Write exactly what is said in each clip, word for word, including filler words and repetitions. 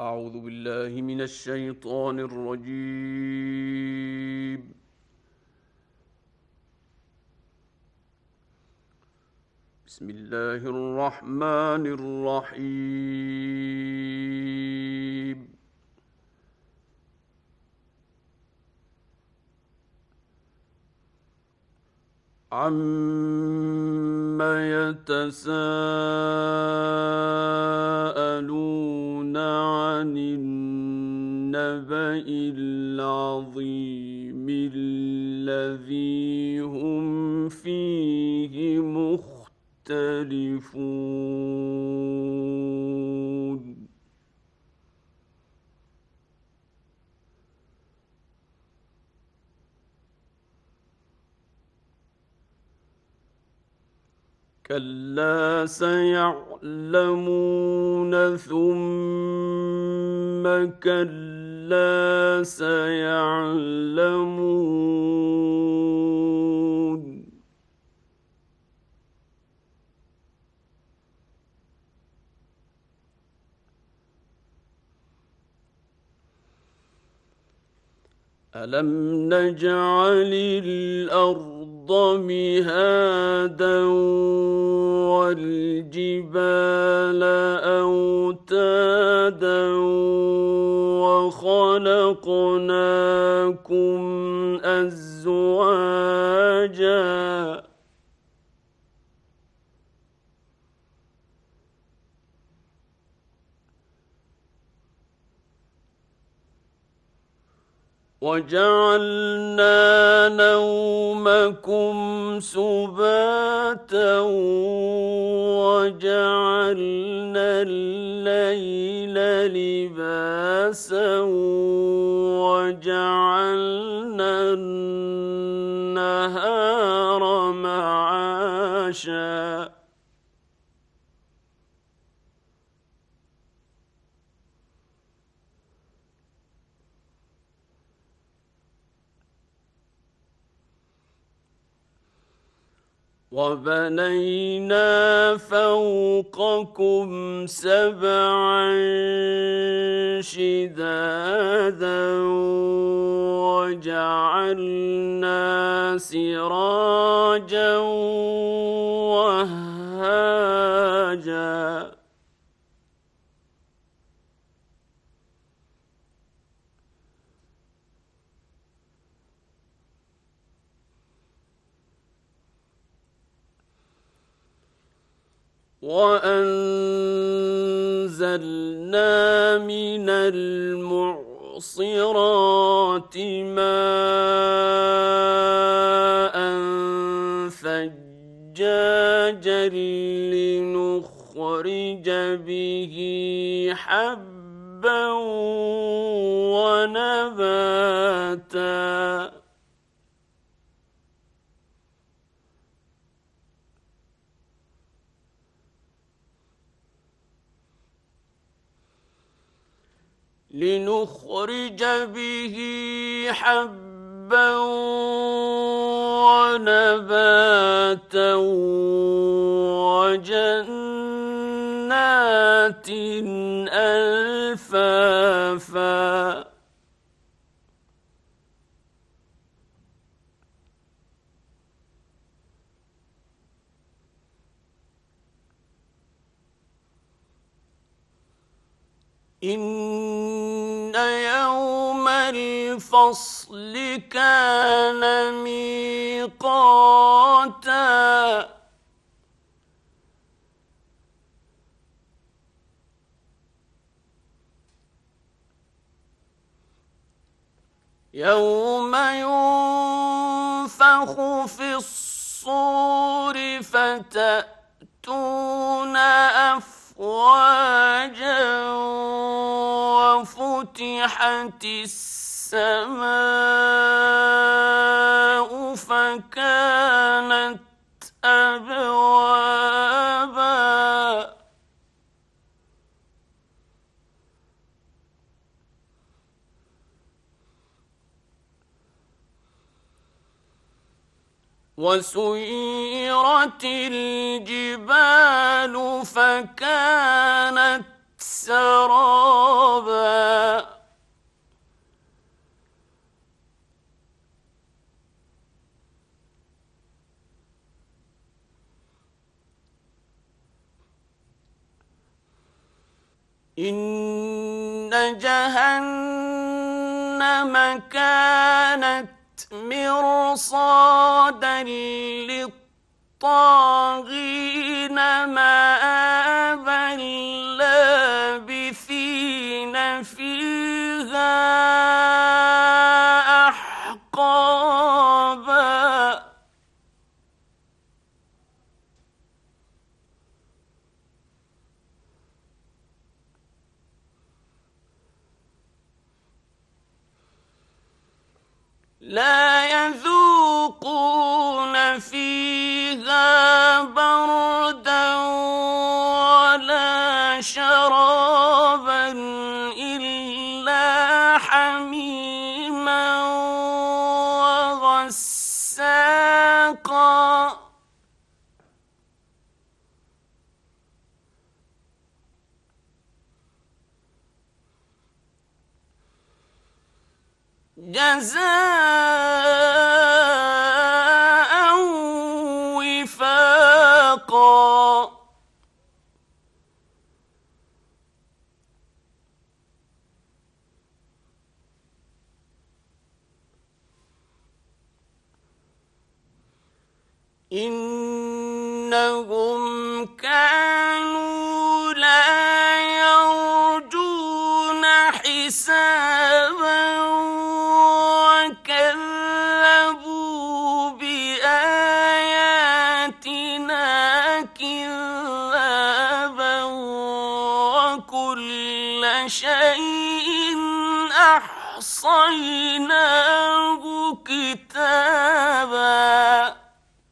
أعوذ بالله من الشيطان الرجيم. بسم الله الرحمن الرحيم. عَمَّ يَتَسَاءَلُونَ عَنِ النَّبَإِ الْعَظِيمِ الَّذِي هُمْ فِيهِ مُخْتَلِفُونَ كَلَّا سَيَعْلَمُونَ ثُمَّ كَلَّا سَيَعْلَمُونَ أَلَمْ نَجْعَلِ الْأَرْضَ مِهَادًا وَالْجِبَالَ أَوْتَادًا وَخَلَقْنَاكُمْ أَزْوَاجًا وَجَعَلْنَا نَوْمَكُمْ سُبَاتًا وَجَعَلْنَا اللَّيْلَ لِبَاسًا وَجَعَلْنَا النَّهَارَ مَعَاشًا وَبَنَيْنَا فَوْقَكُمْ سَبْعًا شِدَادًا وَجَعَلْنَا سِرَاجًا وَهَّاجًا وَأَنزَلْنَا مِنَ الْمُعْصِرَاتِ مَاءً ثَجَّاجًا لِّنُخْرِجَ بِهِ حَبًّا وَنَبَاتًا لنخرج به حبا ونباتا وجنات ألفافا إِنَّ يَوْمَ الْفَصْلِ كَانَ مِيقَاتًا يَوْمَ يُنفَخُ فِي الصُّورِ فَتَأْتُونَ أَفْوَاجًا وَفُتِحَتِ السَّمَاءُ فَكَانَتْ أَبْوَابًا وَسُيِّرَتِ الْجِبَالُ فَكَانَتْ سَرَابًا إن جهنم كانت مرصادا للطاغين مآبا لابثين فيها أحقابا لا يذوقون فيها بردا ولا شرابا إلا حميما وغساقا جزاء وفاقا إنهم كانوا لا يرجون حسابا وكذبوا بآياتنا كذابا وكل شيء أحصيناه كتابا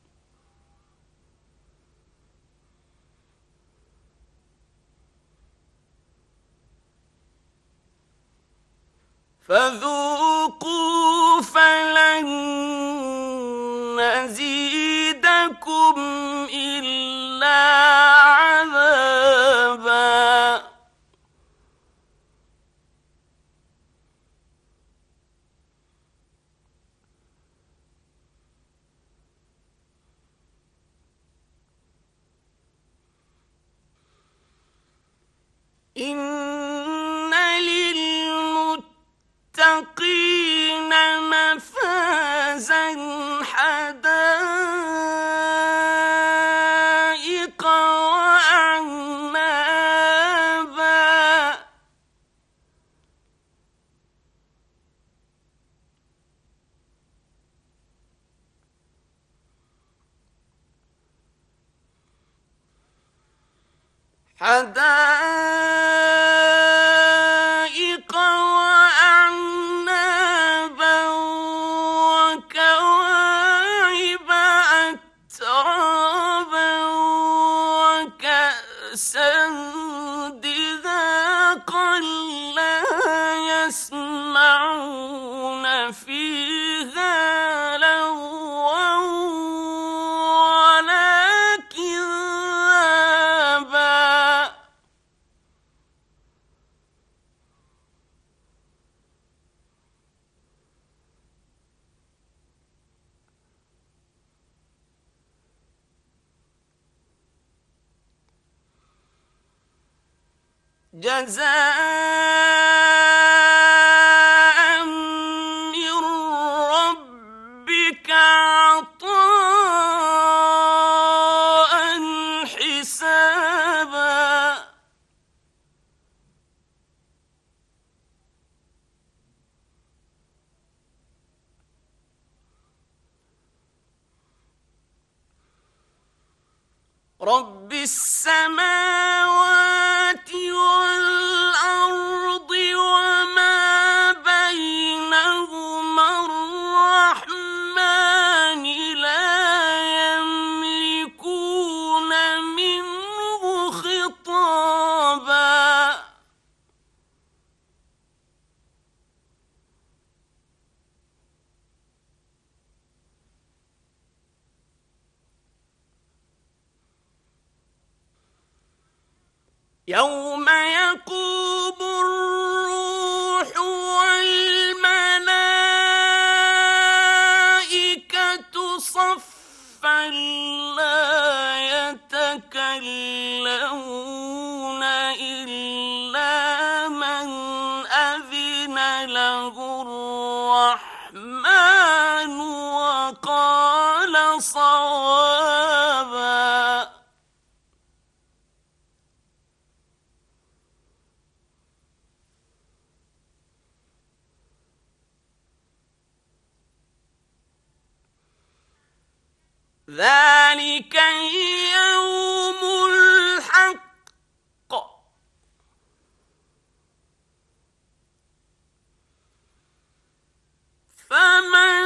فذوقوا فلن نزيدكم إلا عذابا إن للمتقين مفازا حدائق وأعنابا حدائق وأعنابا وكواعب أترابا وكأسا دهاقا لا يسمعون فيها لغوا ولا كذابا جزاء من ربك عطاء حسابا رب السماوات والأرض وما بينهما الرحمن لا يملكون منه خطابا يوم يقوم الروح والملائكة صفا لا يتكلمون إلا ذلك يوم الحق فمن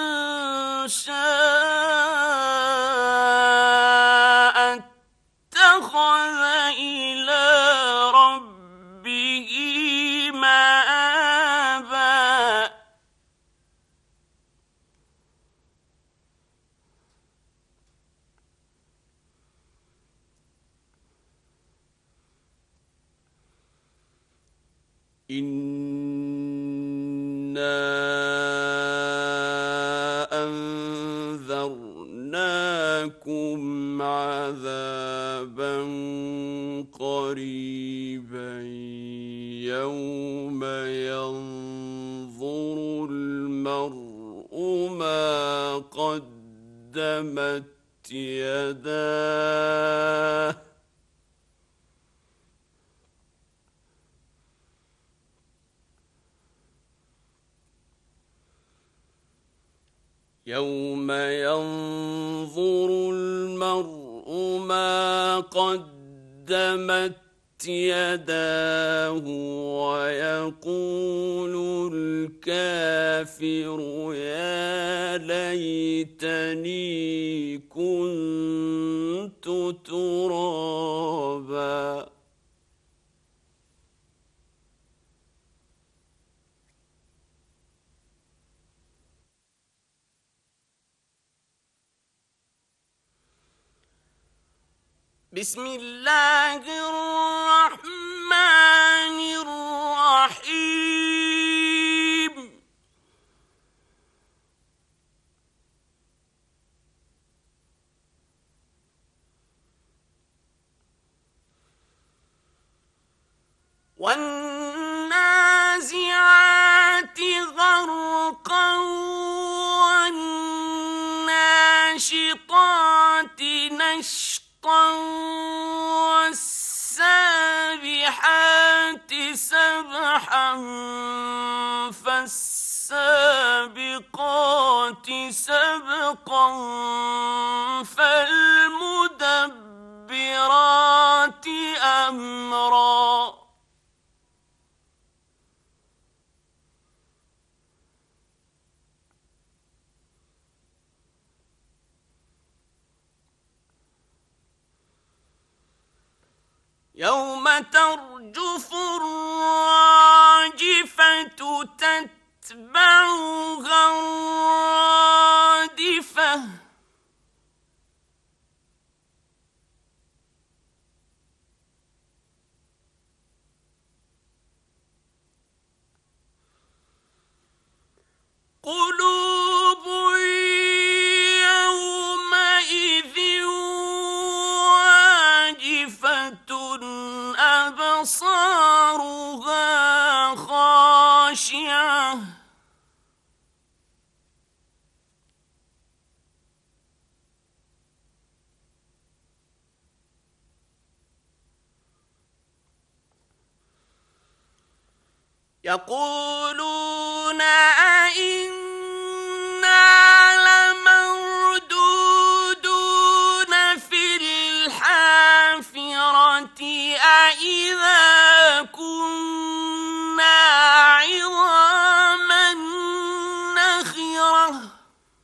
شاء اتخذ إلى ربه مآبا إِنَّا أَنذَرْنَاكُمْ عَذَابًا قَرِيبًا يَوْمَ يَنظُرُ الْمَرْءُ مَا قَدَّمَتْ يَدَاهُ يوم ينظر المرء ما قدمت يداه ويقول الكافر يا ليتني كنت ترابا بسم الله الرحمن الرحيم والنازعات غرقا والناشطات نشطا والسابحات سبحا فالسابقات سبقا فالمدبرات أمرا يوم ترجف الراجفة تتبعها الرادفة قلوب يومئذ واجفة أبصارها خاشعة يقولون أئنا لمردودون في الحافرة أئذا كنا عظاما نخرة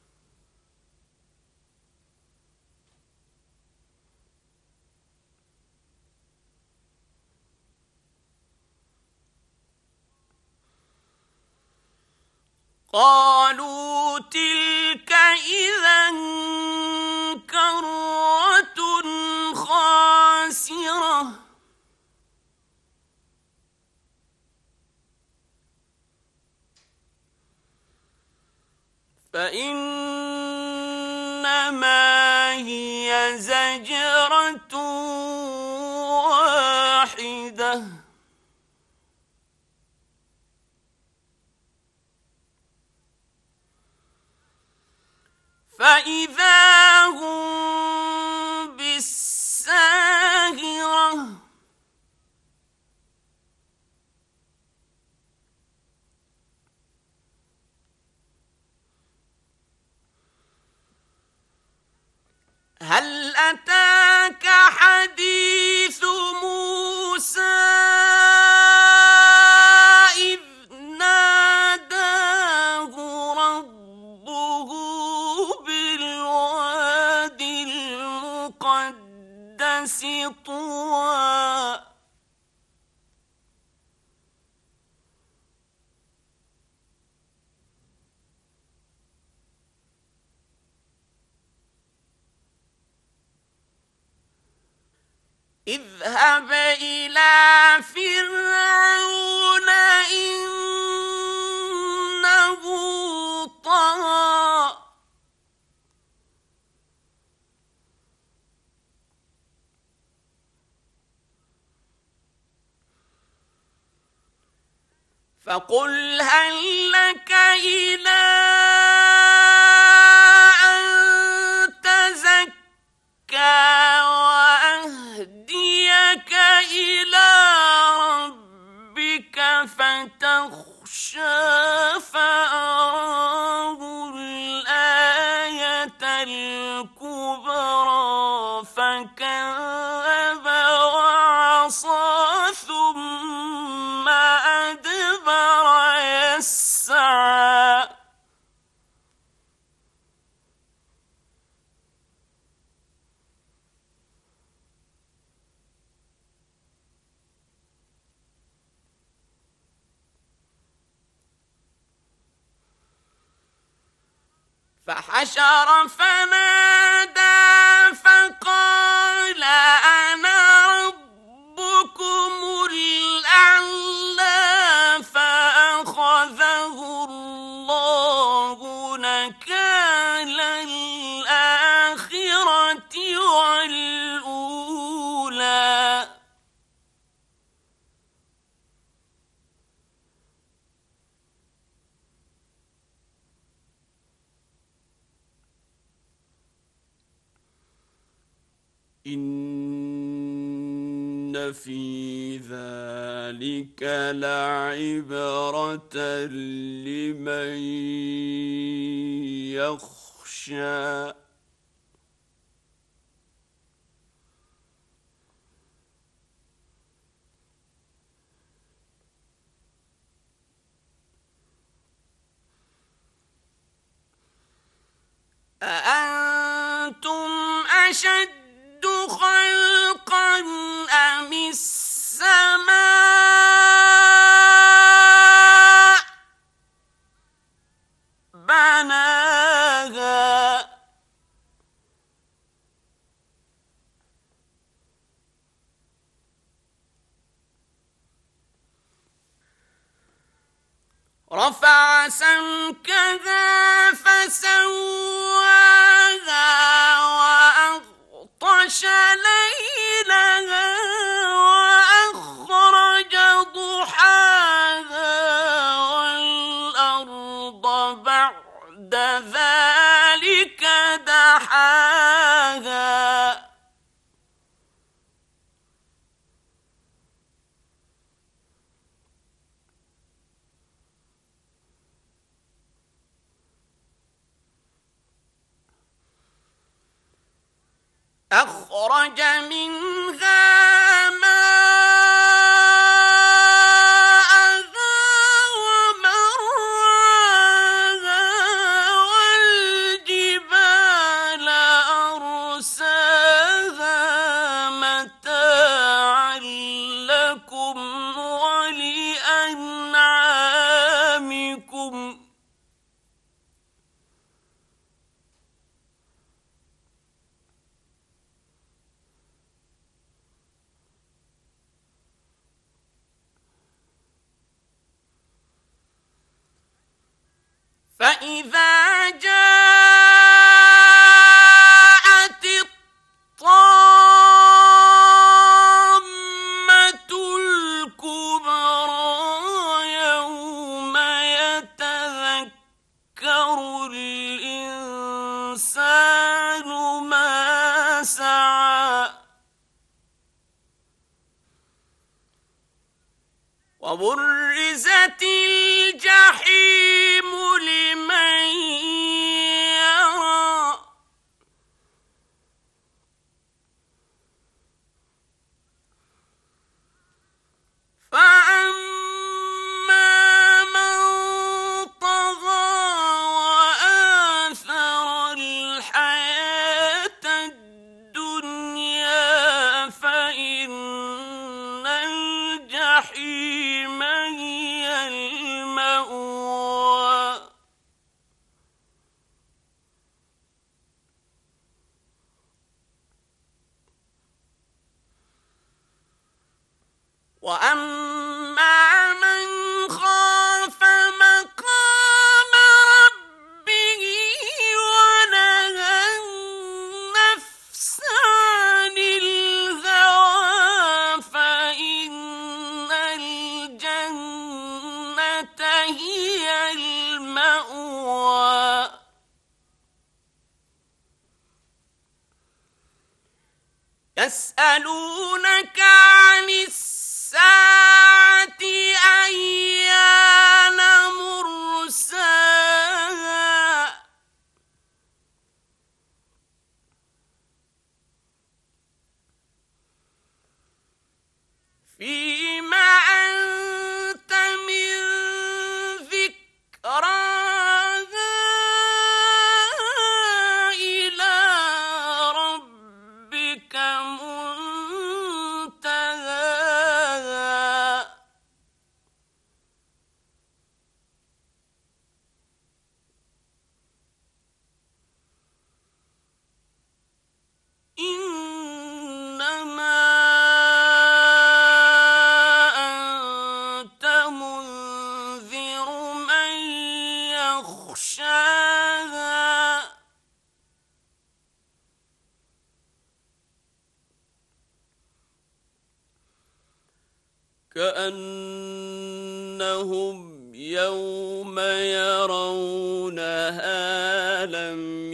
قالوا تلك إذا كرة خاسرة فإنما هي زجرة واحدة فإذا هم بالساهرة اذهب إلى فرعون إنه طغى فقل هل لك إلى أن تزكى وأهديك إلى ربك فتخشى فأراه الآية الكبرى فكذب وعصى ثم أدبر يسعى فحشر فنادى فقال أنا ربكم الأعلى فأخذه الله نكال الآخرة والأولى إن في ذلك لعبرة لمن يخشى أأنتم أشد خلقا أم السماء بناها رفع سمكها فسواها وأغطش ليلها وأخرج ضحاها والأرض بعد ذلك دحاها أخرج منها ماءها ومرعاها والجبال أرساها متاعا لكم ولأنعامكم فإذا جاءت الطامة الكبرى يوم يتذكر الإنسان ما سعى وبرزت الجحيم لمن يرى فأما من طغى وآثر الحياة الدنيا فإن الجحيم هي المأوى هي المأوى يسألونك عن الساعة أيان مرساها فيما أنت من ذكراها إلى ربك منتهاها إنما أنت منذر من يخشاها كأنهم يوم يرونها لم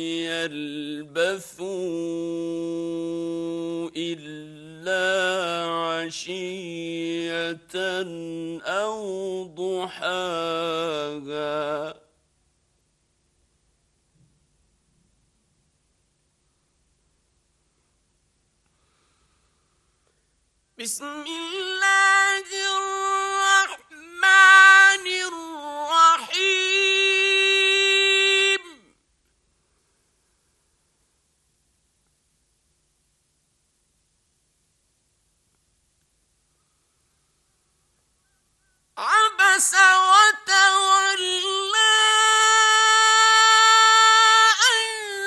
يلبثوا إلا عشية أو ضحاها بسم الله الرحمن الرحيم عبس وتولى أن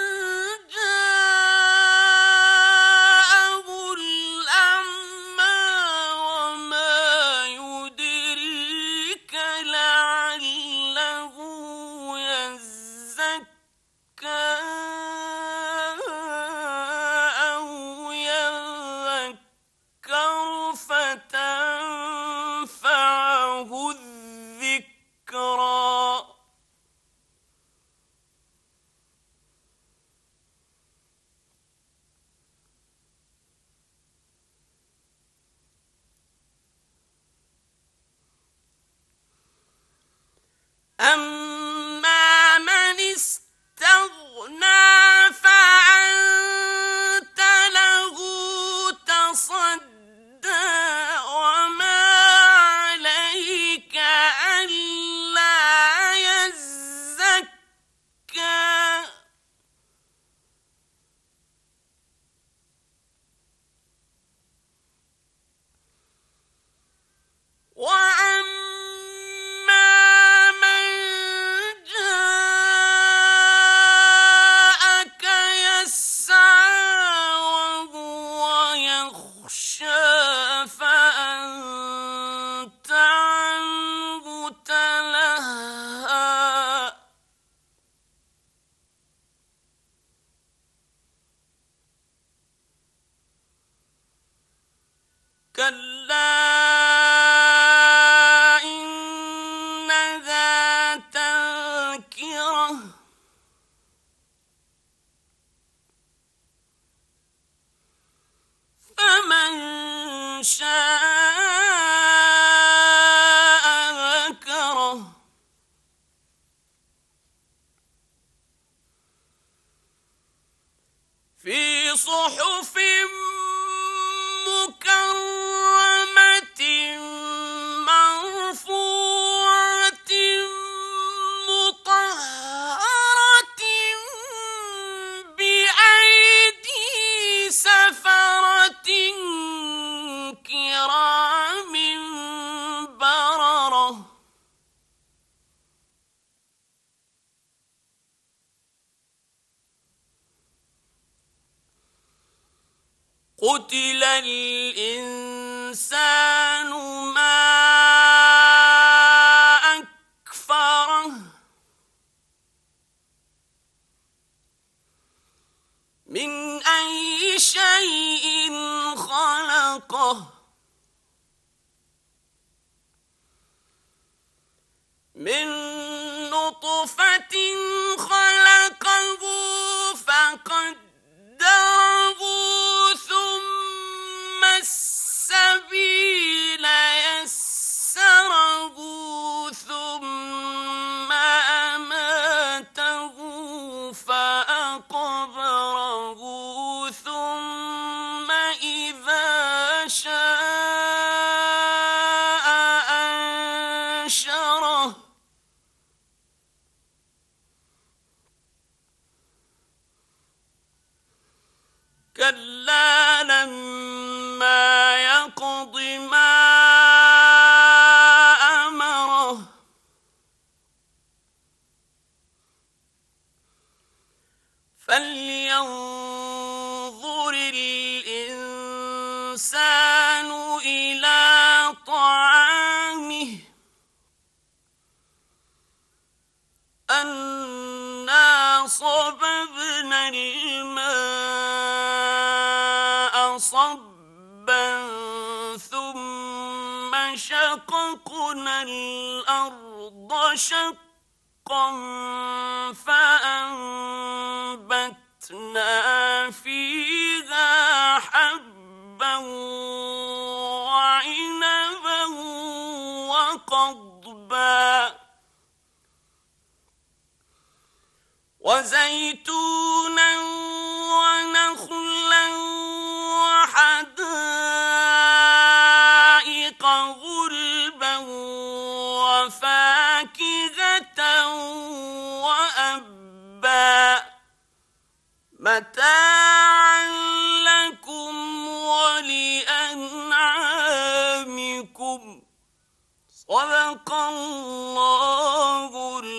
جاءه الأعمى وما يدريك لعله يزكى أو يذكر فتنفعه الذكرى أما من استغنى فأنت له تصدى وما عليك ألا يزكى وأما من جاءك يسعى وهو يخشى فأنت عنه تلهى كلا إنها تذكرة فمن شاء ذكره في صحف مكرمة مرفوعة مطهرة بأيدي سفرة كرام بررة قتل الإنسان ما أكفره من أي شيء خلقه من نطفة خلقه فقدره ثم السبيل يسره ثم أماته فأقبره ثم إذا شاء أنشره كلا لما يقض ما أمره فلينظر الإنسان إلى طعامه أنا صببنا الماء صبا ثم شققنا الأرض شقا فأنبتنا فيها حبا وعنبا وقضبا وزيتونا ونخلا وحدائق غلبا وفاكهة وأبا متاعا لكم ولأنعامكم صدق الله